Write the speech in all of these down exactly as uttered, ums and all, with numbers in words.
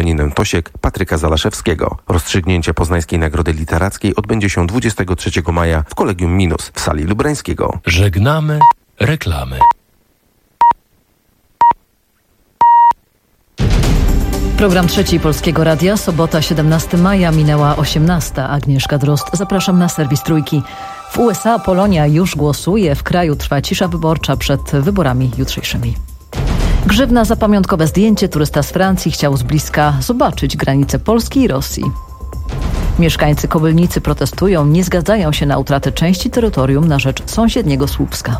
Janinem Tosiek, Patryka Zalaszewskiego. Rozstrzygnięcie Poznańskiej Nagrody Literackiej odbędzie się dwudziestego trzeciego maja w Kolegium Minus w sali Lubrańskiego. Żegnamy reklamy. Program Trzeci Polskiego Radia, sobota siedemnastego maja, minęła osiemnasta. Agnieszka Drozd, zapraszam na serwis Trójki. W U S A Polonia już głosuje, w kraju trwa cisza wyborcza przed wyborami jutrzejszymi. Grzywna za pamiątkowe zdjęcie. Turysta z Francji chciał z bliska zobaczyć granice Polski i Rosji. Mieszkańcy Kobylnicy protestują, nie zgadzają się na utratę części terytorium na rzecz sąsiedniego Słupska.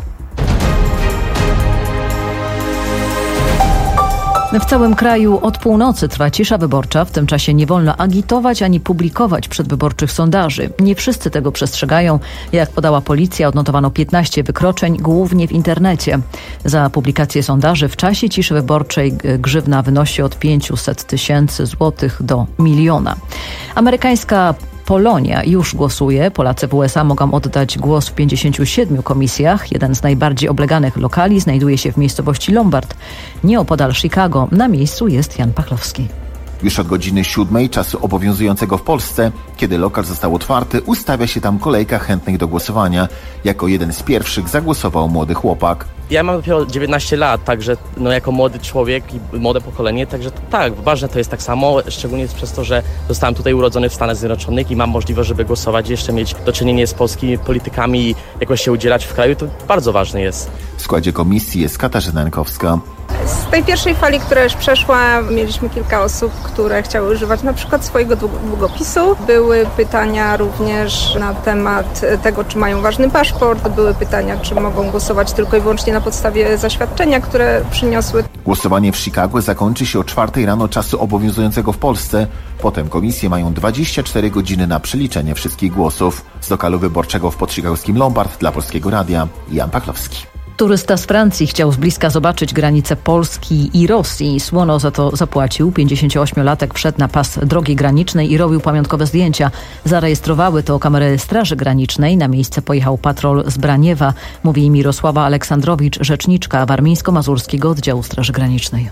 W całym kraju od północy trwa cisza wyborcza. W tym czasie nie wolno agitować ani publikować przedwyborczych sondaży. Nie wszyscy tego przestrzegają. Jak podała policja, odnotowano piętnaście wykroczeń, głównie w internecie. Za publikację sondaży w czasie ciszy wyborczej grzywna wynosi od pięćset tysięcy złotych do miliona. Amerykańska Polonia już głosuje. Polacy w U S A mogą oddać głos w pięćdziesięciu siedmiu komisjach. Jeden z najbardziej obleganych lokali znajduje się w miejscowości Lombard, nieopodal Chicago. Na miejscu jest Jan Pachlowski. Już od godziny siódmej czasu obowiązującego w Polsce, kiedy lokal został otwarty, ustawia się tam kolejka chętnych do głosowania. Jako jeden z pierwszych zagłosował młody chłopak. Ja mam dopiero dziewiętnaście lat, także no, jako młody człowiek i młode pokolenie, także to, tak, ważne to jest tak samo, szczególnie przez to, że zostałem tutaj urodzony w Stanach Zjednoczonych i mam możliwość, żeby głosować, jeszcze mieć do czynienia z polskimi politykami i jakoś się udzielać w kraju, to bardzo ważne jest. W składzie komisji jest Katarzyna Jankowska. Z tej pierwszej fali, która już przeszła, mieliśmy kilka osób, które chciały używać na przykład swojego długopisu. Były pytania również na temat tego, czy mają ważny paszport. Były pytania, czy mogą głosować tylko i wyłącznie na podstawie zaświadczenia, które przyniosły. Głosowanie w Chicago zakończy się o czwartej rano czasu obowiązującego w Polsce. Potem komisje mają dwadzieścia cztery godziny na przeliczenie wszystkich głosów. Z lokalu wyborczego w podchicagowskim Lombard dla Polskiego Radia Jan Pachlowski. Turysta z Francji chciał z bliska zobaczyć granice Polski i Rosji. Słono za to zapłacił. pięćdziesięcioośmiolatek wszedł na pas drogi granicznej i robił pamiątkowe zdjęcia. Zarejestrowały to kamery Straży Granicznej. Na miejsce pojechał patrol z Braniewa, mówi Mirosława Aleksandrowicz, rzeczniczka Warmińsko-Mazurskiego Oddziału Straży Granicznej.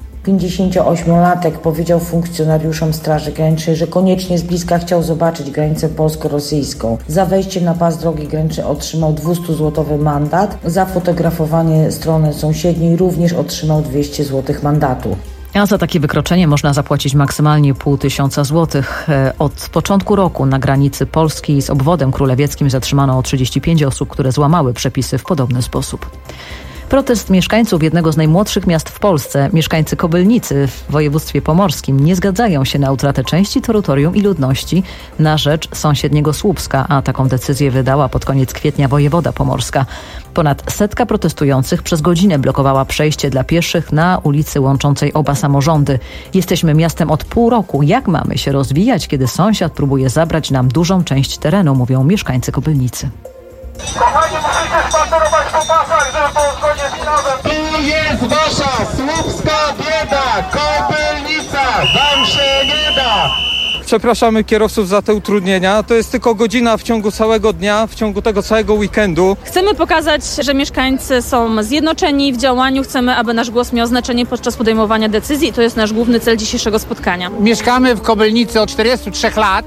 pięćdziesięcioośmiolatek powiedział funkcjonariuszom Straży Granicznej, że koniecznie z bliska chciał zobaczyć granicę polsko-rosyjską. Za wejście na pas drogi granicznej otrzymał dwustuzłotowy mandat. Za fotografowanie strony sąsiedniej również otrzymał dwieście złotych mandatu. A za takie wykroczenie można zapłacić maksymalnie pół tysiąca złotych. Od początku roku na granicy polskiej z obwodem królewieckim zatrzymano trzydzieści pięć osób, które złamały przepisy w podobny sposób. Protest mieszkańców jednego z najmłodszych miast w Polsce, mieszkańcy Kobylnicy w województwie pomorskim, nie zgadzają się na utratę części terytorium i ludności na rzecz sąsiedniego Słupska, a taką decyzję wydała pod koniec kwietnia wojewoda pomorska. Ponad setka protestujących przez godzinę blokowała przejście dla pieszych na ulicy łączącej oba samorządy. Jesteśmy miastem od pół roku. Jak mamy się rozwijać, kiedy sąsiad próbuje zabrać nam dużą część terenu, mówią mieszkańcy Kobylnicy. Kochani, musicie spacerować po pasach, żeby było zgodnie z prawem. Tu jest wasza słupska bieda, Kobylnica, wam się nie da. Przepraszamy kierowców za te utrudnienia. To jest tylko godzina w ciągu całego dnia, w ciągu tego całego weekendu. Chcemy pokazać, że mieszkańcy są zjednoczeni w działaniu. Chcemy, aby nasz głos miał znaczenie podczas podejmowania decyzji. To jest nasz główny cel dzisiejszego spotkania. Mieszkamy w Kobylnicy od czterdziestu trzech lat.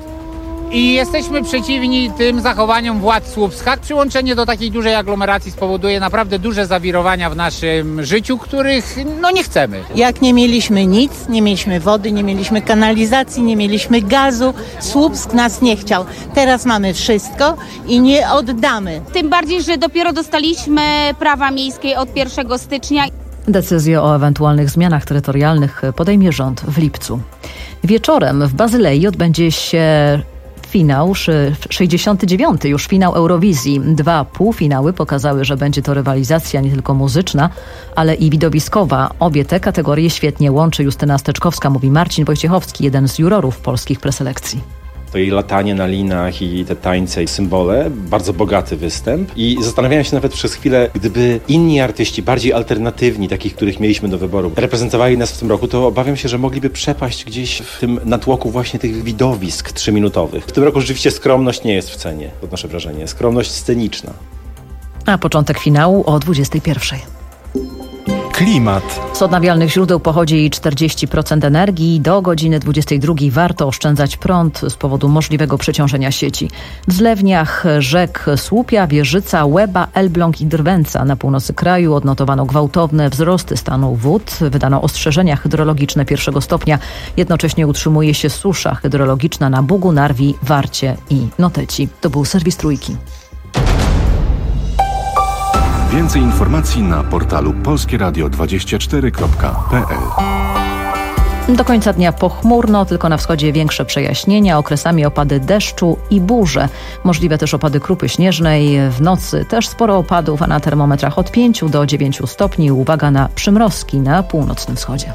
I jesteśmy przeciwni tym zachowaniom władz Słupska. Przyłączenie do takiej dużej aglomeracji spowoduje naprawdę duże zawirowania w naszym życiu, których no nie chcemy. Jak nie mieliśmy nic, nie mieliśmy wody, nie mieliśmy kanalizacji, nie mieliśmy gazu, Słupsk nas nie chciał. Teraz mamy wszystko i nie oddamy. Tym bardziej, że dopiero dostaliśmy prawa miejskie od pierwszego stycznia. Decyzję o ewentualnych zmianach terytorialnych podejmie rząd w lipcu. Wieczorem w Bazylei odbędzie się finał, sześćdziesiąty dziewiąty już finał Eurowizji. Dwa półfinały pokazały, że będzie to rywalizacja nie tylko muzyczna, ale i widowiskowa. Obie te kategorie świetnie łączy Justyna Steczkowska, mówi Marcin Wojciechowski, jeden z jurorów polskich preselekcji. To jej latanie na linach i te tańce i symbole, bardzo bogaty występ i zastanawiałem się nawet przez chwilę, gdyby inni artyści, bardziej alternatywni, takich, których mieliśmy do wyboru, reprezentowali nas w tym roku, to obawiam się, że mogliby przepaść gdzieś w tym natłoku właśnie tych widowisk trzyminutowych. W tym roku rzeczywiście skromność nie jest w cenie, odnoszę wrażenie, skromność sceniczna. A początek finału o dwudziestej pierwszej. Klimat. Z odnawialnych źródeł pochodzi czterdzieści procent energii. Do godziny dwudziestej drugiej warto oszczędzać prąd z powodu możliwego przeciążenia sieci. W zlewniach rzek Słupia, Wieżyca, Łeba, Elbląg i Drwęca na północy kraju odnotowano gwałtowne wzrosty stanu wód. Wydano ostrzeżenia hydrologiczne pierwszego stopnia. Jednocześnie utrzymuje się susza hydrologiczna na Bugu, Narwi, Warcie i Noteci. To był serwis Trójki. Więcej informacji na portalu polskie radio dwadzieścia cztery kropka p l. Do końca dnia pochmurno, tylko na wschodzie większe przejaśnienia, okresami opady deszczu i burze. Możliwe też opady krupy śnieżnej. W nocy też sporo opadów, a na termometrach od pięciu do dziewięciu stopni. Uwaga na przymrozki na północnym wschodzie.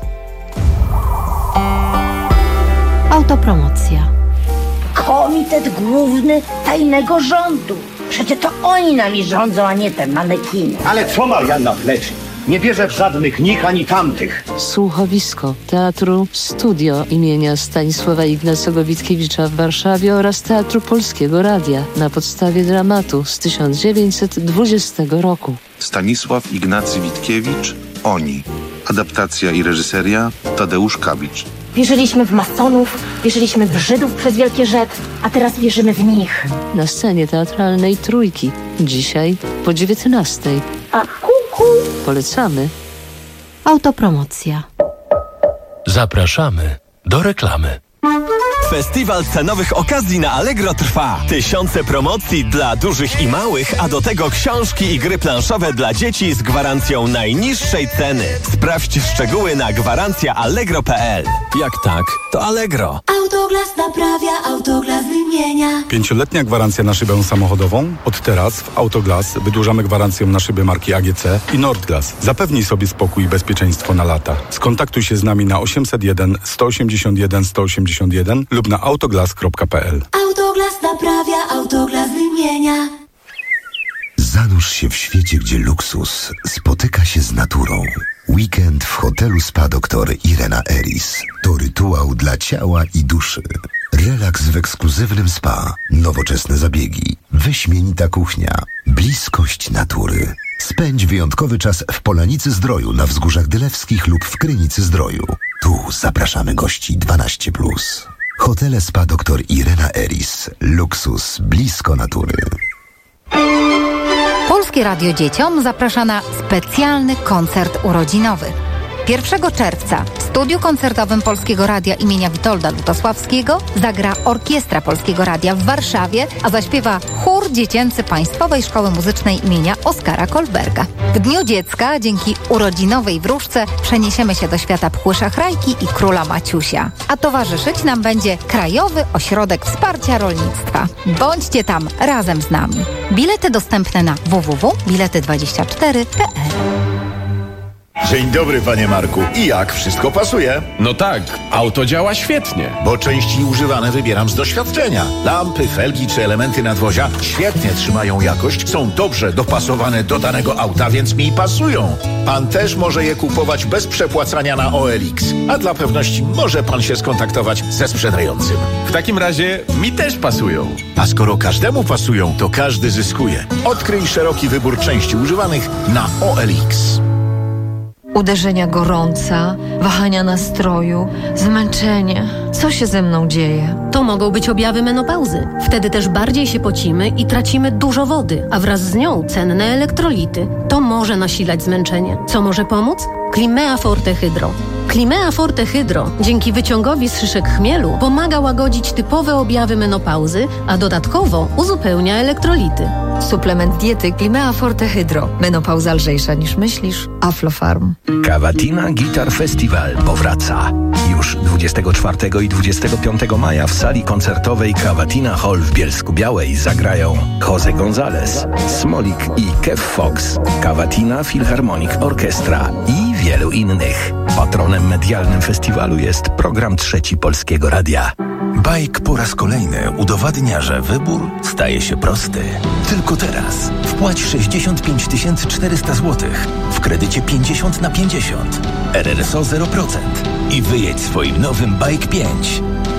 Autopromocja. Komitet Główny Tajnego Rządu. Przecież to oni nami rządzą, a nie te manekiny. Ale co Marianna pleczy? Nie wierzę w żadnych nich ani tamtych. Słuchowisko Teatru Studio imienia Stanisława Ignacego Witkiewicza w Warszawie oraz Teatru Polskiego Radia na podstawie dramatu z tysiąc dziewięćset dwudziestego roku. Stanisław Ignacy Witkiewicz, Oni. Adaptacja i reżyseria Tadeusz Kawicz. Wierzyliśmy w masonów, wierzyliśmy w Żydów przez Wielkie Rzet, a teraz wierzymy w nich. Na scenie teatralnej Trójki. Dzisiaj po dziewiętnastej. A kuku. Polecamy. Autopromocja. Zapraszamy do reklamy. Festiwal cenowych okazji na Allegro trwa. Tysiące promocji dla dużych i małych, a do tego książki i gry planszowe dla dzieci z gwarancją najniższej ceny. Sprawdź szczegóły na gwarancja allegro kropka p l. Jak tak, to Allegro. Autoglas naprawia, Autoglas wymienia. Pięcioletnia gwarancja na szybę samochodową? Od teraz w Autoglas wydłużamy gwarancję na szyby marki A G C i Nordglas. Zapewnij sobie spokój i bezpieczeństwo na lata. Skontaktuj się z nami na osiemset jeden sto osiemdziesiąt jeden sto osiemdziesiąt jeden lub na autoglas kropka p l. Autoglas naprawia, Autoglas wymienia. Zanurz się w świecie, gdzie luksus spotyka się z naturą. Weekend w hotelu Spa Doktor Irena Eris to rytuał dla ciała i duszy. Relaks w ekskluzywnym spa, nowoczesne zabiegi, wyśmienita kuchnia, bliskość natury. Spędź wyjątkowy czas w Polanicy Zdroju na Wzgórzach Dylewskich lub w Krynicy Zdroju. Tu zapraszamy gości dwanaście plus. Hotele Spa Doktor Irena Eris. Luksus blisko natury. Polskie Radio Dzieciom zaprasza na specjalny koncert urodzinowy. pierwszego czerwca w studiu koncertowym Polskiego Radia imienia Witolda Lutosławskiego zagra Orkiestra Polskiego Radia w Warszawie, a zaśpiewa chór dziecięcy Państwowej Szkoły Muzycznej imienia Oskara Kolberga. W Dniu Dziecka dzięki urodzinowej wróżce przeniesiemy się do świata Pchły Szachrajki i Króla Maciusia. A towarzyszyć nam będzie Krajowy Ośrodek Wsparcia Rolnictwa. Bądźcie tam razem z nami. Bilety dostępne na w w w kropka bilety dwadzieścia cztery kropka p l. Dzień dobry, panie Marku. I jak? Wszystko pasuje? No tak, auto działa świetnie. Bo części używane wybieram z doświadczenia. Lampy, felgi czy elementy nadwozia świetnie trzymają jakość, są dobrze dopasowane do danego auta, więc mi pasują. Pan też może je kupować bez przepłacania na O L X. A dla pewności może pan się skontaktować ze sprzedającym. W takim razie mi też pasują. A skoro każdemu pasują, to każdy zyskuje. Odkryj szeroki wybór części używanych na O L X. Uderzenia gorąca, wahania nastroju, zmęczenie. Co się ze mną dzieje? To mogą być objawy menopauzy. Wtedy też bardziej się pocimy i tracimy dużo wody, a wraz z nią cenne elektrolity. To może nasilać zmęczenie. Co może pomóc? Climea Forte Hydro. Climea Forte Hydro dzięki wyciągowi z szyszek chmielu pomaga łagodzić typowe objawy menopauzy, a dodatkowo uzupełnia elektrolity. Suplement diety Climea Forte Hydro. Menopauza lżejsza niż myślisz. Aflofarm. Cavatina Guitar Festival powraca. Już dwudziestego czwartego i dwudziestego piątego maja w sali koncertowej Cavatina Hall w Bielsku-Białej zagrają Jose González, Smolik i Kev Fox, Cavatina Philharmonic Orchestra i wielu innych. Patronem medialnym festiwalu jest program Trzeci Polskiego Radia. Bajk po raz kolejny udowadnia, że wybór staje się prosty. Tylko teraz wpłać sześćdziesiąt pięć tysięcy czterysta złotych w kredycie pięćdziesiąt na pięćdziesiąt, R R S O zero procent i wyjedź swoim nowym Bajk pięć.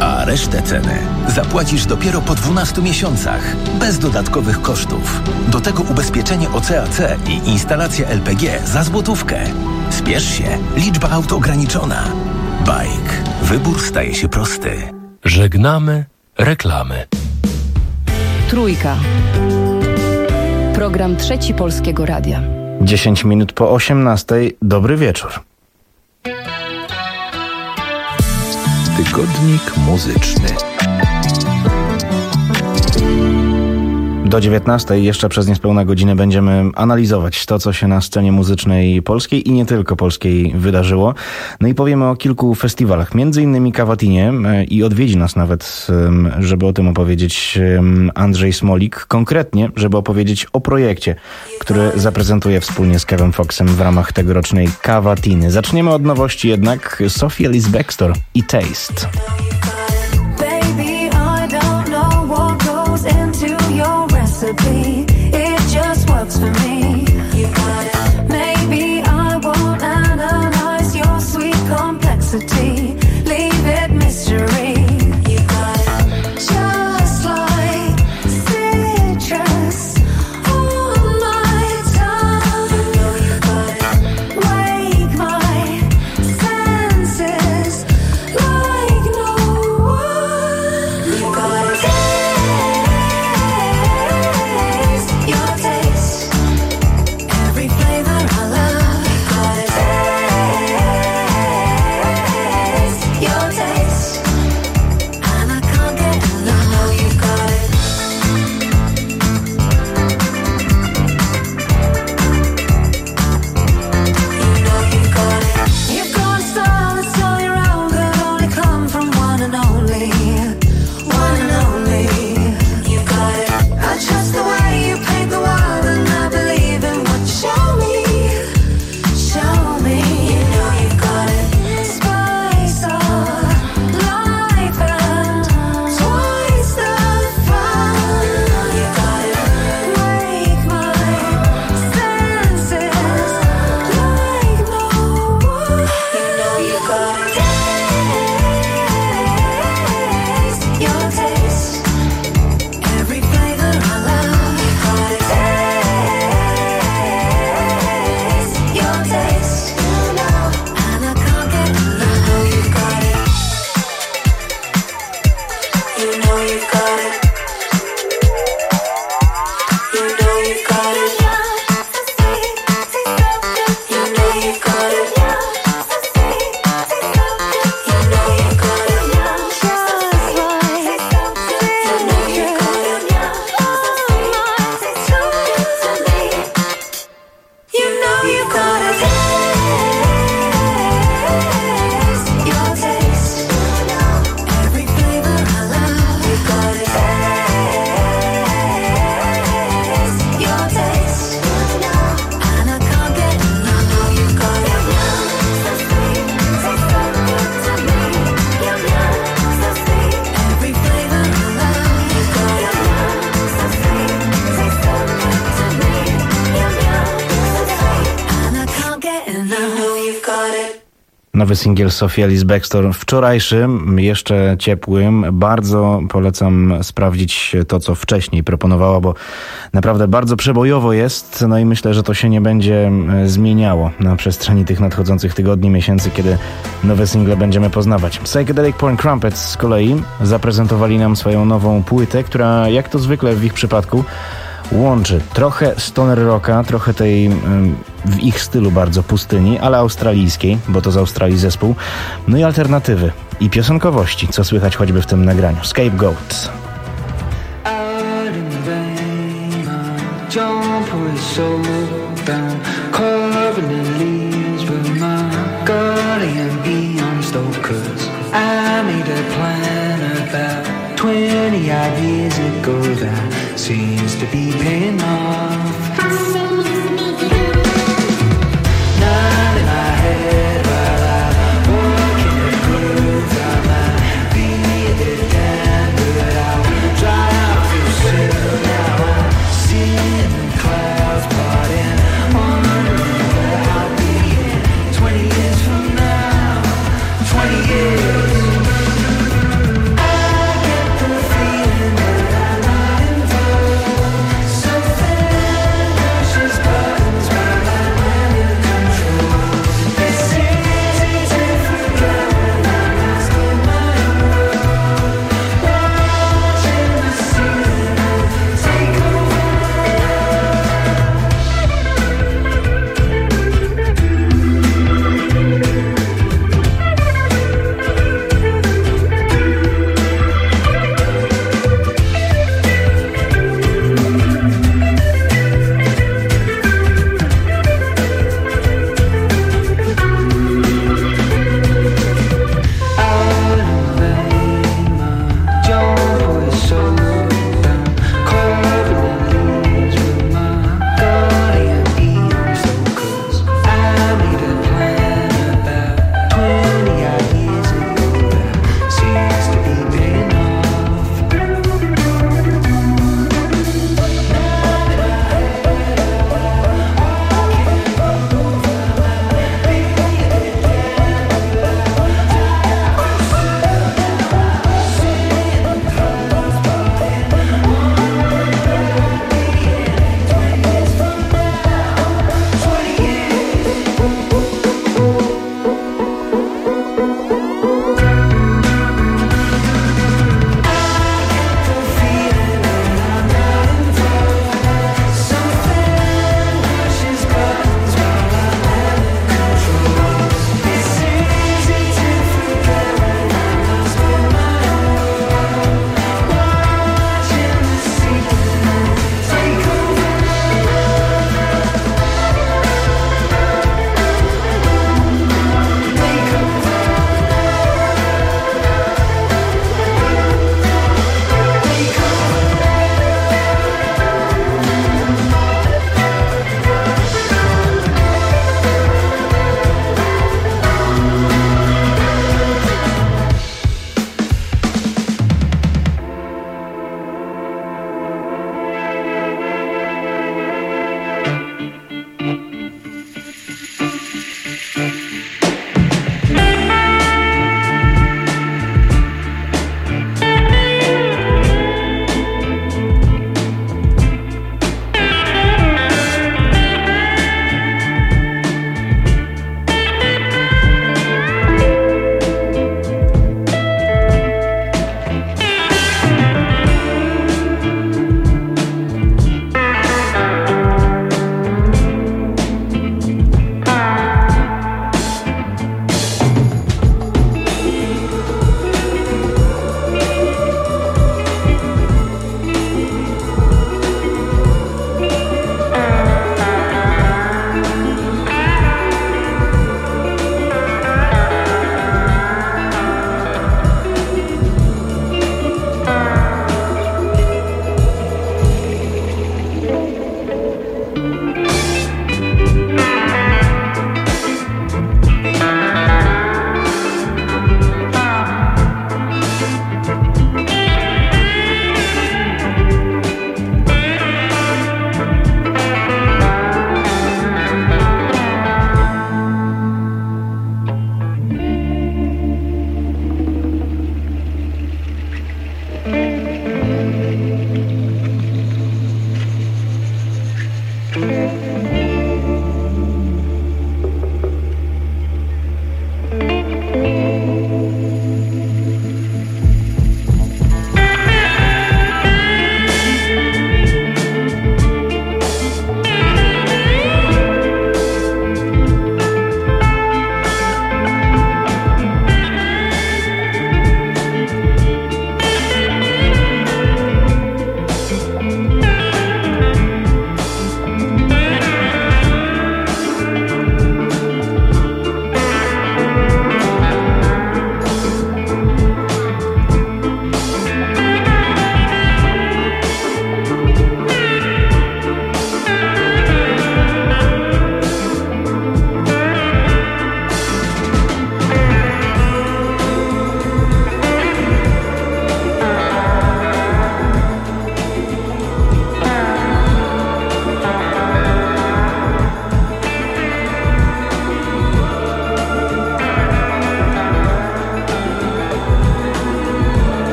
A resztę ceny zapłacisz dopiero po dwunastu miesiącach, bez dodatkowych kosztów. Do tego ubezpieczenie O C A C i instalacja L P G za złotówkę. Spiesz się, liczba aut ograniczona. Bajk. Wybór staje się prosty. Żegnamy reklamy. Trójka. Program Trzeci Polskiego Radia. dziesięć minut po osiemnastej. Dobry wieczór. Tygodnik muzyczny. Do dziewiętnastej jeszcze przez niespełna godzinę będziemy analizować to, co się na scenie muzycznej polskiej i nie tylko polskiej wydarzyło. No i powiemy o kilku festiwalach, między innymi Cavatinie, i odwiedzi nas nawet, żeby o tym opowiedzieć, Andrzej Smolik, konkretnie, żeby opowiedzieć o projekcie, który zaprezentuje wspólnie z Kevem Foxem w ramach tegorocznej Cavatiny. Zaczniemy od nowości jednak. Sophie Ellis Bextor i Taste. It just works for me. You got it. Maybe I won't analyze your sweet complexity. Leave it mystery. You got it. Just like citrus on my tongue. You know you got it. Wake my senses like no one. You got it. Nowy singiel Sophie Ellis Bextor, wczorajszy, jeszcze ciepłym. Bardzo polecam sprawdzić to, co wcześniej proponowała, bo naprawdę bardzo przebojowo jest. No i myślę, że to się nie będzie zmieniało na przestrzeni tych nadchodzących tygodni, miesięcy, kiedy nowe single będziemy poznawać. Psychedelic Porn Crumpets z kolei zaprezentowali nam swoją nową płytę, która, jak to zwykle w ich przypadku, łączy trochę stoner rocka, trochę tej w ich stylu bardzo pustyni, ale australijskiej, bo to z Australii zespół, no i alternatywy i piosenkowości, co słychać choćby w tym nagraniu. Scapegoat. twenty odd years ago that seems to be paying off. None in my head while I walk in the groove. I might be a bit down, but I'll dry out too soon. Now I'm seeing the clouds parting, wondering where I'll be in twenty years from now. Twenty years.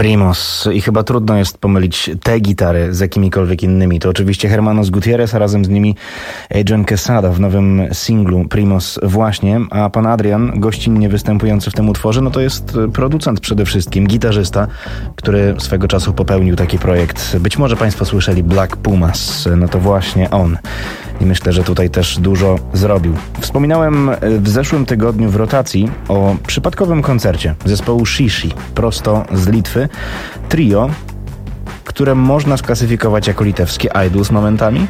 Primos. I chyba trudno jest pomylić te gitary z jakimikolwiek innymi. To oczywiście Hermanos Gutierrez, a razem z nimi Adrian Quesada w nowym singlu Primos właśnie. A pan Adrian, gościnnie występujący w tym utworze, no to jest producent przede wszystkim, gitarzysta, który swego czasu popełnił taki projekt. Być może państwo słyszeli Black Pumas. No to właśnie on. I myślę, że tutaj też dużo zrobił. Wspominałem w zeszłym tygodniu w rotacji o przypadkowym koncercie zespołu Shishi, prosto z Litwy. Trio, które można sklasyfikować jako litewskie Idols momentami.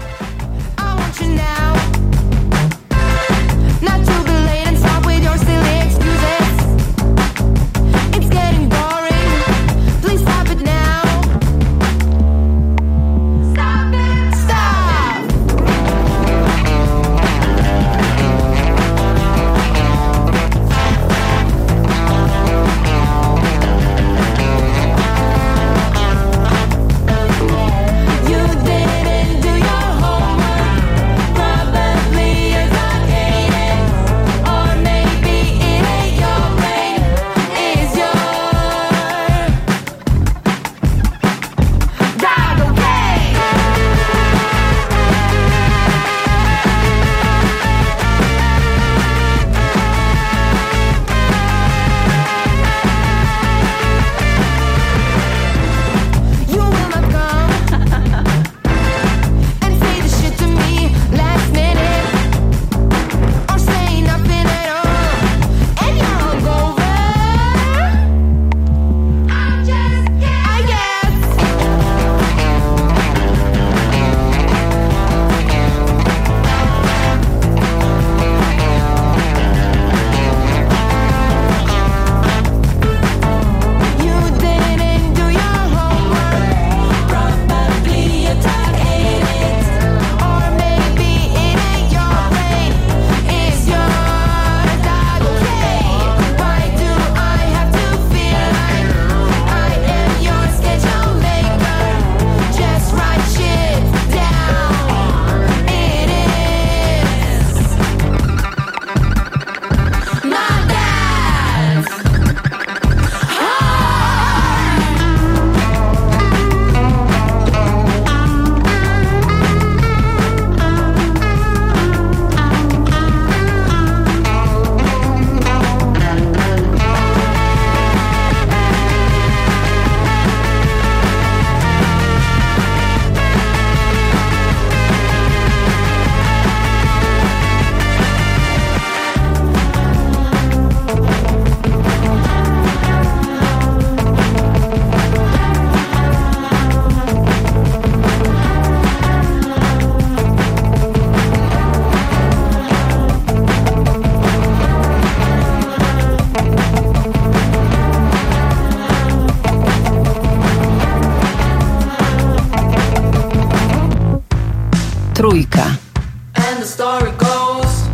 Trójka. And the story goes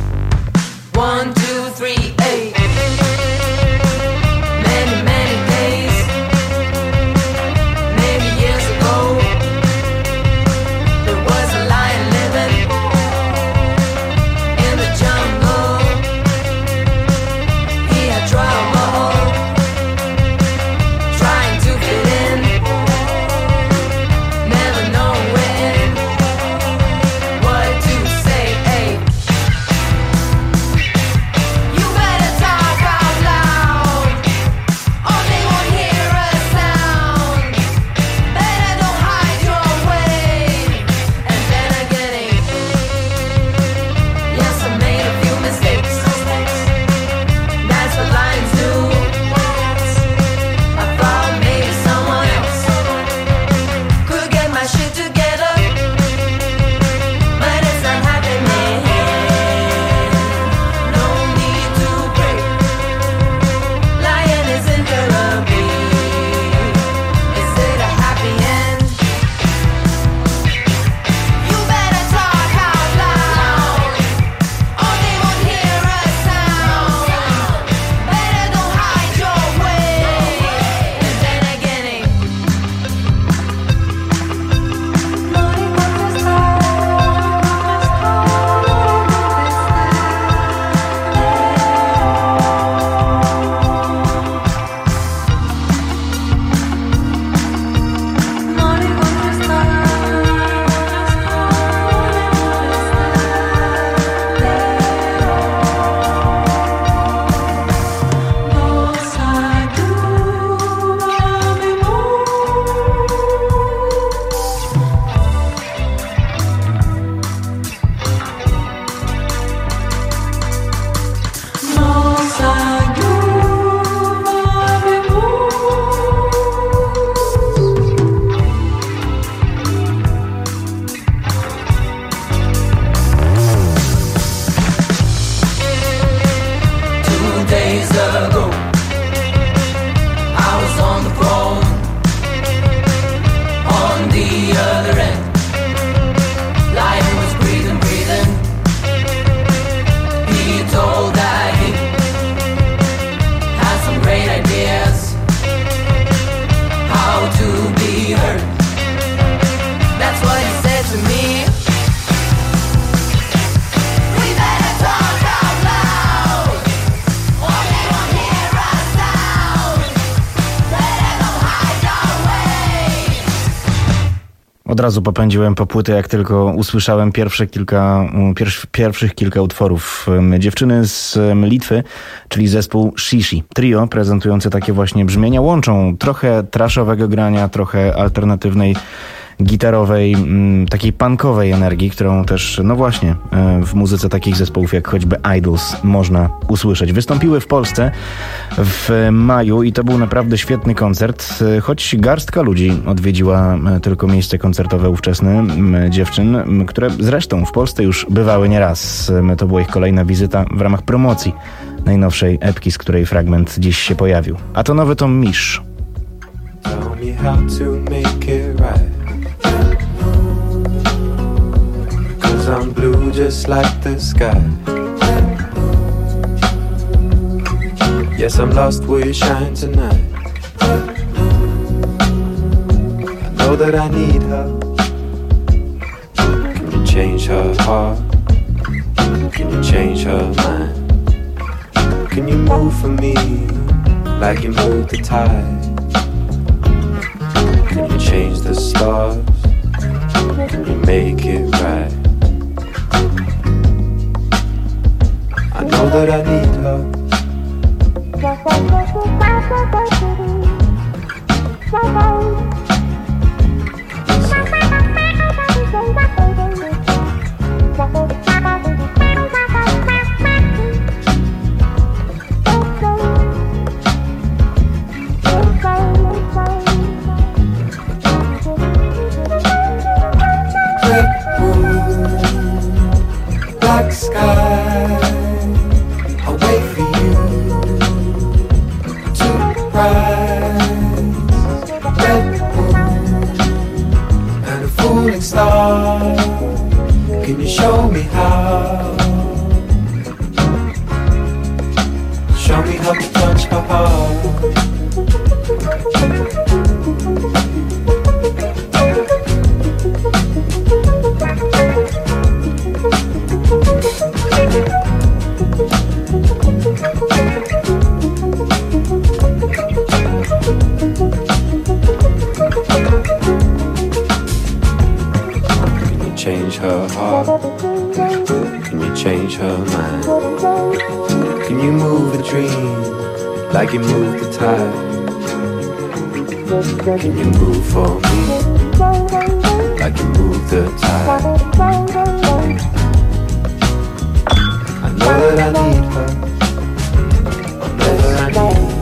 one, two, three, eight. Many, many days, many years ago, there was a lion living in the jungle. He had trouble trying to fit in, never knowing what to say. Hey, you Od razu popędziłem po płytę, jak tylko usłyszałem pierwsze kilka, pierw, pierwszych kilka utworów. Dziewczyny z Litwy, czyli zespół Shishi. Trio prezentujące takie właśnie brzmienia łączą trochę trashowego grania, trochę alternatywnej gitarowej, takiej punkowej energii, którą też, no właśnie, w muzyce takich zespołów jak choćby Idols można usłyszeć. Wystąpiły w Polsce w maju i to był naprawdę świetny koncert, choć garstka ludzi odwiedziła tylko miejsce koncertowe ówczesne dziewczyn, które zresztą w Polsce już bywały nieraz. To była ich kolejna wizyta w ramach promocji najnowszej epki, z której fragment dziś się pojawił. A to nowy Tom Misch. Tell me how to make it right. Cause I'm blue just like the sky. Yes, I'm lost, will you shine tonight? I know that I need her. Can you change her heart? Can you change her mind? Can you move for me like you move the tide? Can you change the stars? Can you make it right? I know that I need her. Black sky, I'll wait for you to rise. Red moon and a falling star. Can you show me how? Show me how to touch her heart. Change her heart? Can you change her mind? Can you move a dream like you move the tide? Can you move for me like you move the tide? I know that I need her. I know that I need her.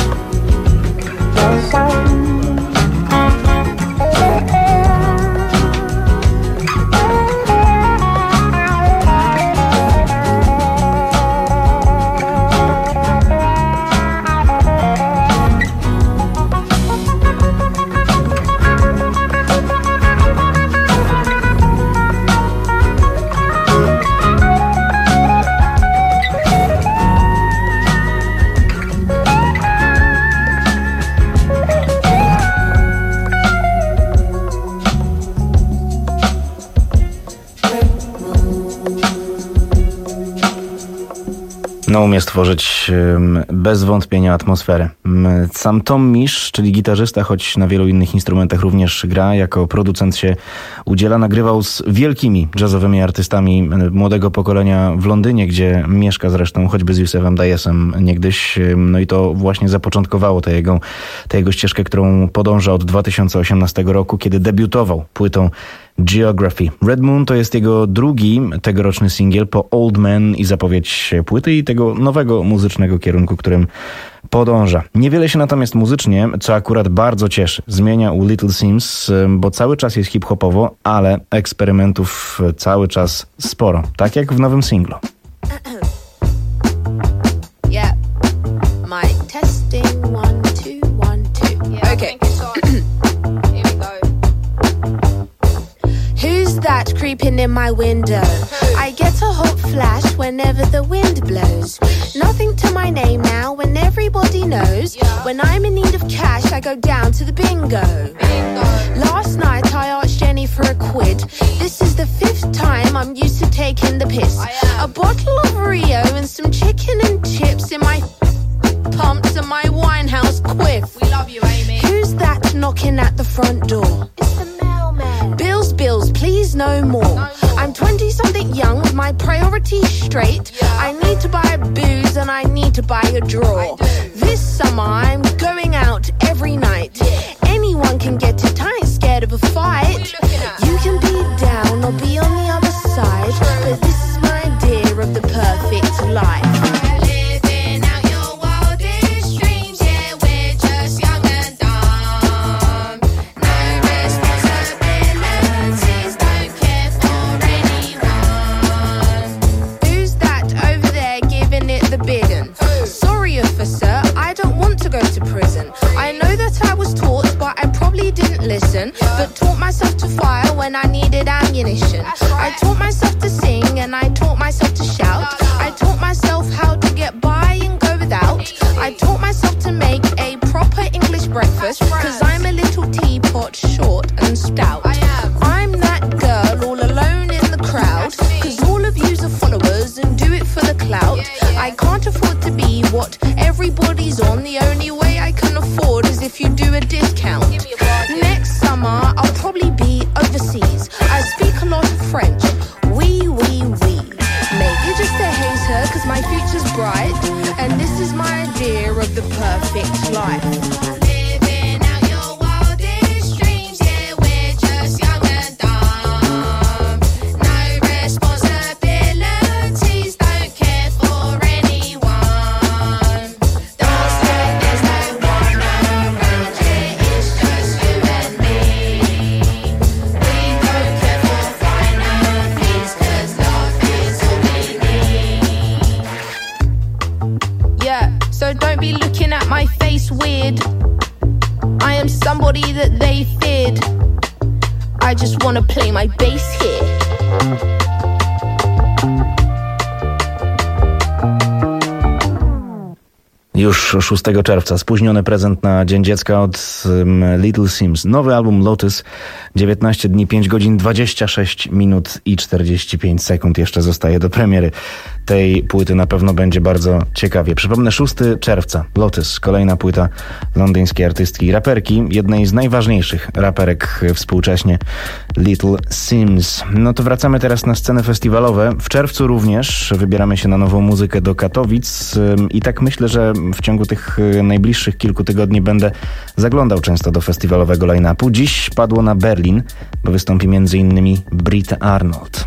No, umie stworzyć bez wątpienia atmosferę. Sam Tom Misch, czyli gitarzysta, choć na wielu innych instrumentach również gra, jako producent się udziela, nagrywał z wielkimi jazzowymi artystami młodego pokolenia w Londynie, gdzie mieszka zresztą, choćby z Yusefem Dayesem niegdyś. No i to właśnie zapoczątkowało tę jego, tę jego ścieżkę, którą podąża od dwa tysiące osiemnastego roku, kiedy debiutował płytą Geography. Red Moon to jest jego drugi tegoroczny singiel po Old Man i zapowiedź płyty i tego nowego muzycznego kierunku, którym podąża. Niewiele się natomiast muzycznie, co akurat bardzo cieszy, zmienia u Little Sims, bo cały czas jest hip-hopowo, ale eksperymentów cały czas sporo. Tak jak w nowym singlu. Yeah. My testing one, two, one, two. Yeah, okay. That creeping in my window. I get a hot flash whenever the wind blows. Nothing to my name now when everybody knows. When I'm in need of cash, I go down to the bingo. Last night I asked Jenny for a quid. This is the fifth time I'm used to taking the piss. A bottle of Rio and some chicken and chips in my pumps and my Winehouse quiff. We love you, Amy. Who's that knocking at the front door? It's the mailman. no more. I'm twenty something young with my priorities straight. I need to buy booze and I need to buy a draw. This summer I'm going out every night. Anyone can get it, I ain't scared of a fight. You can be down or be on the other side, but this is my idea of the perfect life. Listen, but taught myself to fire when I needed ammunition. I taught myself to sing and I taught myself to shout. I taught myself how to get by and go without. I taught myself to make a proper English breakfast, cause I'm a little teapot, short and stout. I'm that girl all alone in the crowd, cause all of yous are followers and do it for the clout. I can't afford to be what everybody's on. The only way I can afford is if you do a discount. Next summer I'll probably be overseas. I speak a lot of French. Oui, oui, oui. Maybe just a hater, cause my future's bright. And this is my idea of the perfect life. Don't be looking at my face weird. I am somebody that they feared. I just wanna play my bass here. Już szóstego czerwca spóźniony prezent na Dzień Dziecka od um, Little Sims. Nowy album Lotus, dziewiętnaście dni, pięć godzin, dwadzieścia sześć minut i czterdzieści pięć sekund jeszcze zostaje do premiery tej płyty. Na pewno będzie bardzo ciekawie. Przypomnę, szóstego czerwca Lotus, kolejna płyta londyńskiej artystki i raperki, jednej z najważniejszych raperek współcześnie, Little Sims. No to wracamy teraz na sceny festiwalowe. W czerwcu również wybieramy się na nową muzykę do Katowic um, i tak myślę, że w ciągu tych najbliższych kilku tygodni będę zaglądał często do festiwalowego line-upu. Dziś padło na Berlin, bo wystąpi między innymi Britt Arnold.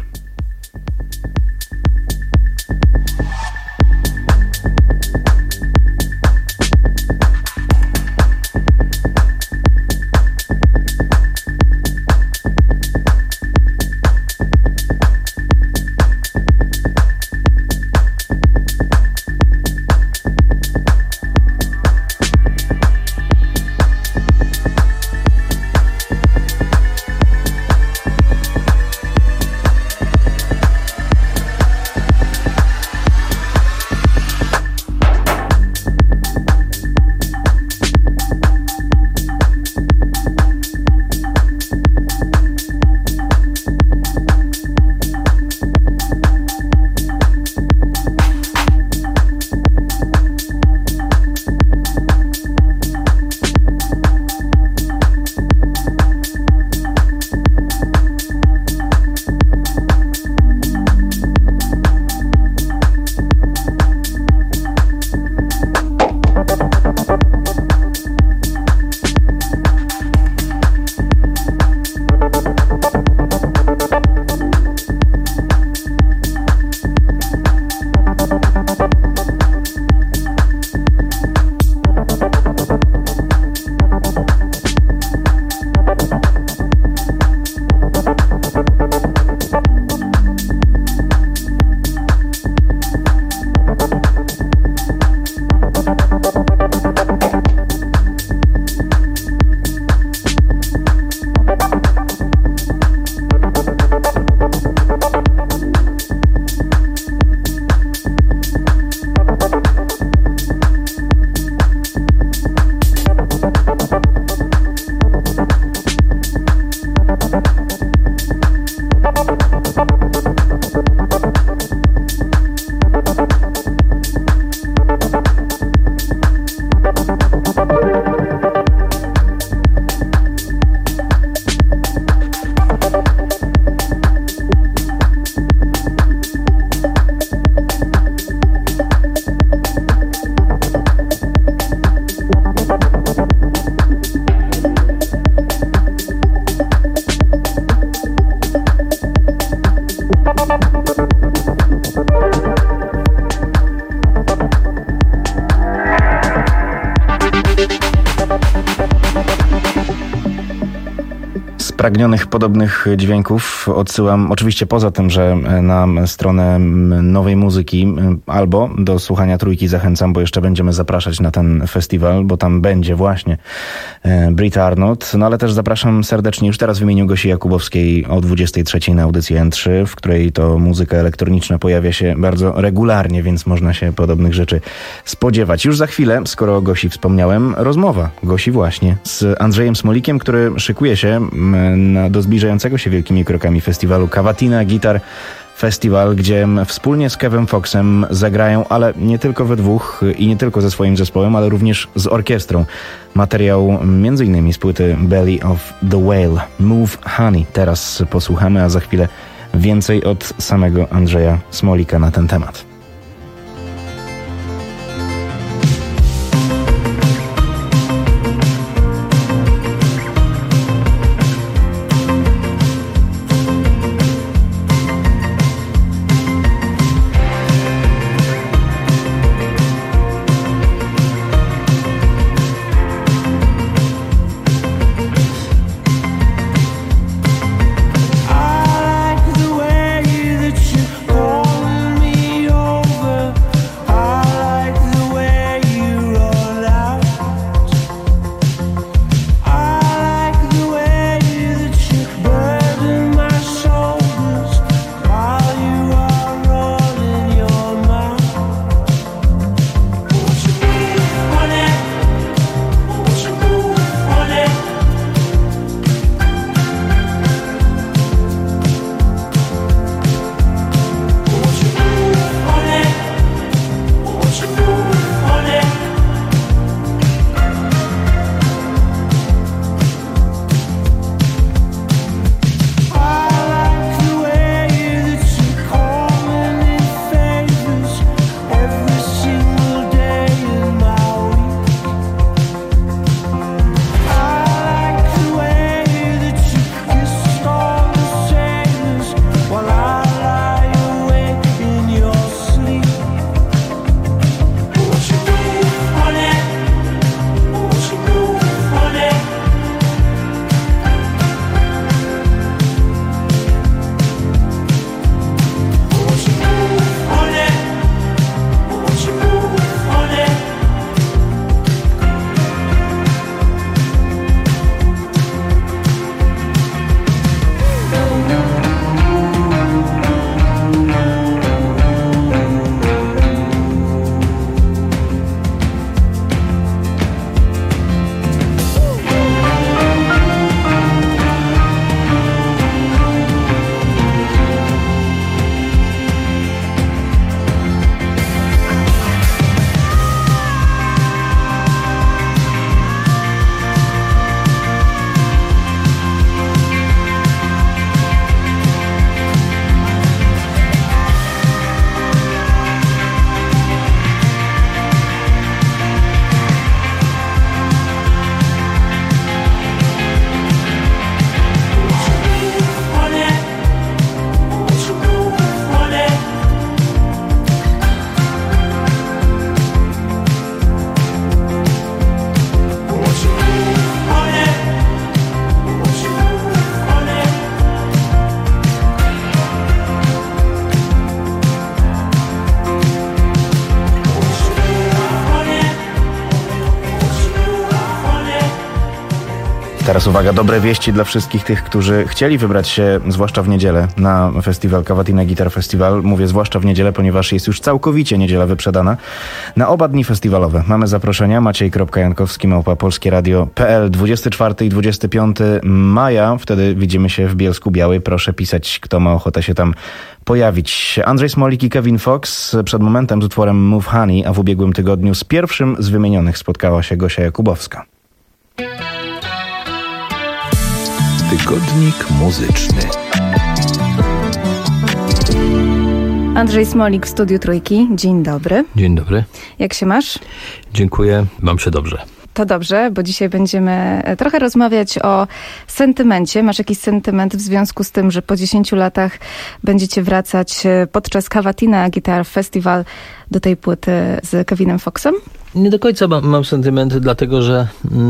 spragnionych podobnych dźwięków odsyłam oczywiście poza tym, że na stronę nowej muzyki albo do słuchania Trójki zachęcam, bo jeszcze będziemy zapraszać na ten festiwal, bo tam będzie właśnie Brit Arnott, no ale też zapraszam serdecznie już teraz w imieniu Gosi Jakubowskiej o dwudziestej trzeciej na audycję N trzy, w której to muzyka elektroniczna pojawia się bardzo regularnie, więc można się podobnych rzeczy spodziewać. Już za chwilę, skoro o Gosi wspomniałem, rozmowa Gosi właśnie z Andrzejem Smolikiem, który szykuje się na, do zbliżającego się wielkimi krokami festiwalu Cavatina Guitar Festival, gdzie wspólnie z Kevem Foxem zagrają, ale nie tylko we dwóch i nie tylko ze swoim zespołem, ale również z orkiestrą. Materiał między innymi z płyty Belly of the Whale, Move Honey. Teraz posłuchamy, a za chwilę więcej od samego Andrzeja Smolika na ten temat. Teraz uwaga, dobre wieści dla wszystkich tych, którzy chcieli wybrać się, zwłaszcza w niedzielę, na festiwal Cavatina Guitar Festival. Mówię zwłaszcza w niedzielę, ponieważ jest już całkowicie niedziela wyprzedana. Na oba dni festiwalowe mamy zaproszenia. Maciej Jankowski, małpa polskie radio kropka p l. dwudziestego czwartego i dwudziestego piątego maja. Wtedy widzimy się w Bielsku Białej. Proszę pisać, kto ma ochotę się tam pojawić. Andrzej Smolik i Kevin Fox przed momentem z utworem Move Honey, a w ubiegłym tygodniu z pierwszym z wymienionych spotkała się Gosia Jakubowska. Tygodnik muzyczny. Andrzej Smolik w Studiu Trójki. Dzień dobry. Dzień dobry. Jak się masz? Dziękuję, mam się dobrze. To dobrze, bo dzisiaj będziemy trochę rozmawiać o sentymencie. Masz jakiś sentyment w związku z tym, że po dziesięciu latach będziecie wracać podczas Cavatina Guitar Festival do tej płyty z Kevinem Foxem? Nie do końca mam, mam sentymenty, dlatego że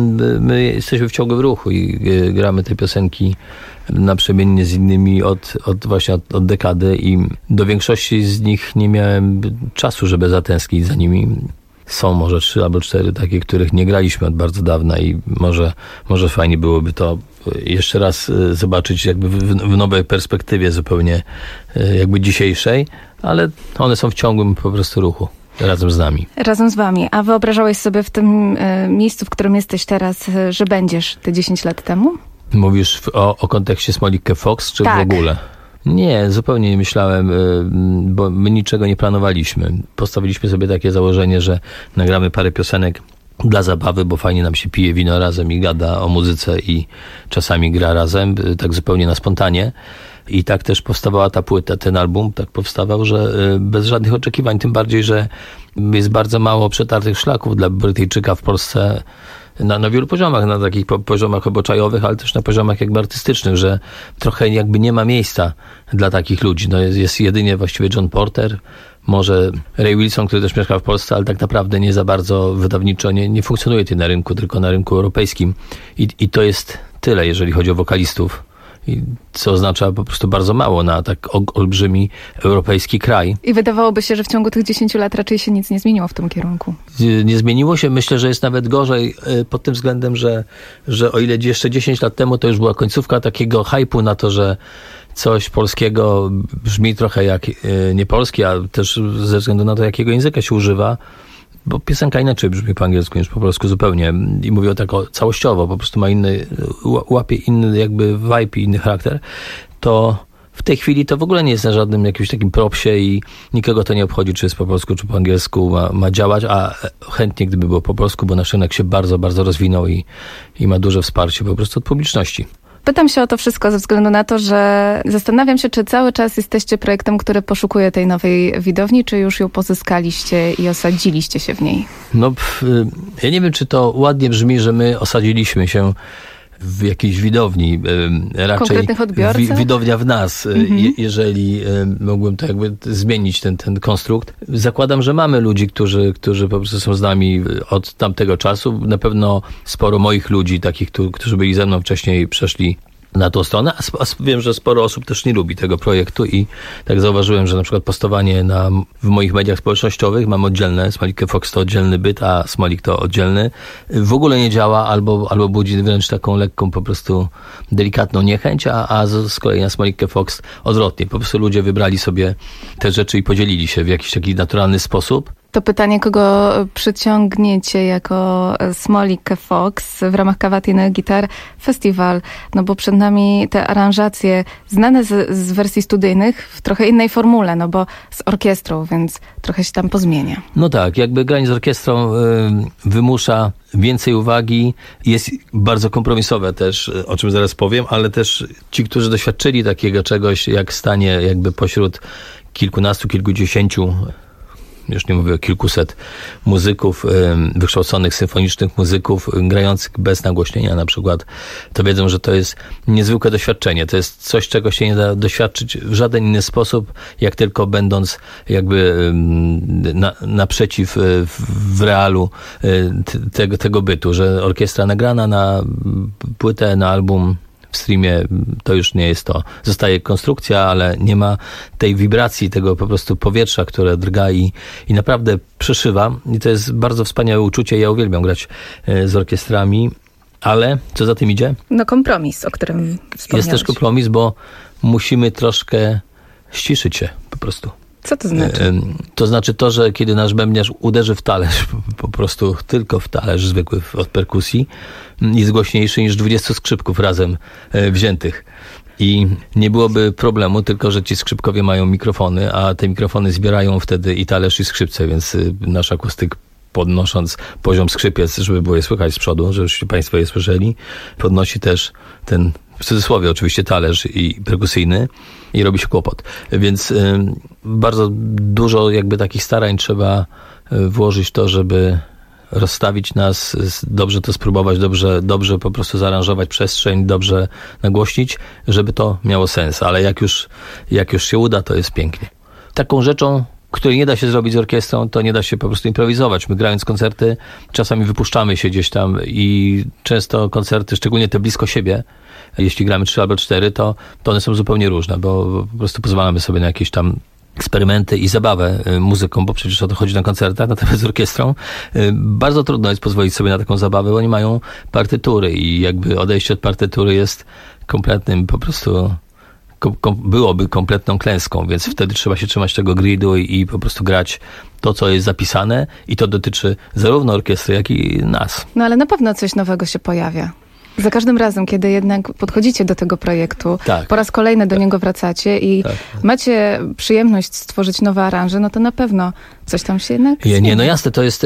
my jesteśmy w ciągłym ruchu i gramy te piosenki naprzemiennie z innymi od, od właśnie od, od dekady i do większości z nich nie miałem czasu, żeby zatęsknić za nimi. Są może trzy albo cztery takie, których nie graliśmy od bardzo dawna i może, może fajnie byłoby to jeszcze raz zobaczyć jakby w, w nowej perspektywie zupełnie jakby dzisiejszej, ale one są w ciągłym po prostu ruchu. Razem z nami. Razem z wami. A wyobrażałeś sobie w tym y, miejscu, w którym jesteś teraz, y, że będziesz te dziesięć lat temu? Mówisz w, o, o kontekście Smolikę Fox, czy tak. w ogóle? Nie, zupełnie nie myślałem, y, bo my niczego nie planowaliśmy. Postawiliśmy sobie takie założenie, że nagramy parę piosenek dla zabawy, bo fajnie nam się pije wino razem i gada o muzyce i czasami gra razem, y, tak zupełnie na spontanie. I tak też powstawała ta płyta, ten album tak powstawał, że bez żadnych oczekiwań, tym bardziej, że jest bardzo mało przetartych szlaków dla Brytyjczyka w Polsce na, na wielu poziomach, na takich po, poziomach obyczajowych, ale też na poziomach jakby artystycznych, że trochę jakby nie ma miejsca dla takich ludzi. No jest, jest jedynie właściwie John Porter, może Ray Wilson, który też mieszka w Polsce, ale tak naprawdę nie za bardzo wydawniczo nie, nie funkcjonuje tutaj na rynku, tylko na rynku europejskim. I, i to jest tyle, jeżeli chodzi o wokalistów. I co oznacza po prostu bardzo mało na tak olbrzymi europejski kraj. I wydawałoby się, że w ciągu tych dziesięciu lat raczej się nic nie zmieniło w tym kierunku. Nie zmieniło się. Myślę, że jest nawet gorzej pod tym względem, że, że o ile jeszcze dziesięć lat temu to już była końcówka takiego hype'u na to, że coś polskiego brzmi trochę jak nie polski, a też ze względu na to, jakiego języka się używa, bo piosenka inaczej brzmi po angielsku niż po polsku zupełnie. I mówię tak o całościowo, po prostu ma inny, łapie inny jakby vibe i inny charakter, to w tej chwili to w ogóle nie jest na żadnym jakimś takim propsie i nikogo to nie obchodzi, czy jest po polsku, czy po angielsku ma, ma działać, a chętnie gdyby było po polsku, bo nasz rynek się bardzo, bardzo rozwinął i, i ma duże wsparcie po prostu od publiczności. Pytam się o to wszystko ze względu na to, że zastanawiam się, czy cały czas jesteście projektem, który poszukuje tej nowej widowni, czy już ją pozyskaliście i osadziliście się w niej? No, pff, ja nie wiem, czy to ładnie brzmi, że my osadziliśmy się w jakiejś widowni. Raczej konkretnych odbiorców? Wi- widownia w nas, Mhm. je, jeżeli mogłem to jakby zmienić ten, ten konstrukt. Zakładam, że mamy ludzi, którzy, którzy po prostu są z nami od tamtego czasu. Na pewno sporo moich ludzi, takich, którzy byli ze mną wcześniej, przeszli na tą stronę, a, sp- a wiem, że sporo osób też nie lubi tego projektu i tak zauważyłem, że na przykład postowanie na, w moich mediach społecznościowych mam oddzielne, Smolikę Fox to oddzielny byt, a Smolik to oddzielny, w ogóle nie działa albo, albo budzi wręcz taką lekką po prostu delikatną niechęć, a, a z, z kolei na Smolikę Fox odwrotnie, po prostu ludzie wybrali sobie te rzeczy i podzielili się w jakiś taki naturalny sposób. To pytanie, kogo przyciągniecie jako Smolikę Fox w ramach Cavatina Guitar Festival, no bo przed nami te aranżacje znane z, z wersji studyjnych w trochę innej formule, no bo z orkiestrą, więc trochę się tam pozmienia. No tak, jakby granie z orkiestrą y, wymusza więcej uwagi, jest bardzo kompromisowe też, o czym zaraz powiem, ale też ci, którzy doświadczyli takiego czegoś, jak stanie jakby pośród kilkunastu, kilkudziesięciu, już nie mówię o kilkuset muzyków, wykształconych symfonicznych muzyków, grających bez nagłośnienia na przykład, to wiedzą, że to jest niezwykłe doświadczenie. To jest coś, czego się nie da doświadczyć w żaden inny sposób, jak tylko będąc jakby na, naprzeciw w realu tego, tego bytu, że orkiestra nagrana na płytę, na album, w streamie to już nie jest to. Zostaje konstrukcja, ale nie ma tej wibracji, tego po prostu powietrza, które drga i, i naprawdę przeszywa. I to jest bardzo wspaniałe uczucie. Ja uwielbiam grać z orkiestrami, ale co za tym idzie? No kompromis, o którym wspomniałeś. Jest też kompromis, bo musimy troszkę ściszyć się po prostu. Co to znaczy? To znaczy to, że kiedy nasz bębniarz uderzy w talerz, po prostu tylko w talerz zwykły od perkusji, jest głośniejszy niż dwudziestu skrzypków razem wziętych. I nie byłoby problemu, tylko że ci skrzypkowie mają mikrofony, a te mikrofony zbierają wtedy i talerz, i skrzypce, więc nasz akustyk, podnosząc poziom skrzypiec, żeby było je słychać z przodu, żebyście Państwo je słyszeli, podnosi też ten, w cudzysłowie oczywiście, talerz i perkusyjny i robi się kłopot. Więc y, bardzo dużo jakby takich starań trzeba włożyć w to, żeby rozstawić nas, dobrze to spróbować, dobrze, dobrze po prostu zaaranżować przestrzeń, dobrze nagłośnić, żeby to miało sens. Ale jak już, jak już się uda, to jest pięknie. Taką rzeczą, której nie da się zrobić z orkiestrą, to nie da się po prostu improwizować. My grając koncerty, czasami wypuszczamy się gdzieś tam i często koncerty, szczególnie te blisko siebie, jeśli gramy trzy albo cztery, to, to one są zupełnie różne, bo po prostu pozwalamy sobie na jakieś tam eksperymenty i zabawę muzyką, bo przecież o to chodzi na koncertach, natomiast z orkiestrą bardzo trudno jest pozwolić sobie na taką zabawę, bo oni mają partytury i jakby odejście od partytury jest kompletnym po prostu kom, kom, byłoby kompletną klęską, więc wtedy trzeba się trzymać tego gridu i, i po prostu grać to, co jest zapisane i to dotyczy zarówno orkiestry, jak i nas. No ale na pewno coś nowego się pojawia. Za każdym razem, kiedy jednak podchodzicie do tego projektu, tak, po raz kolejny do tak. niego wracacie i tak. macie przyjemność stworzyć nowe aranże, no to na pewno coś tam się jednak Nie, nie no jasne, to jest,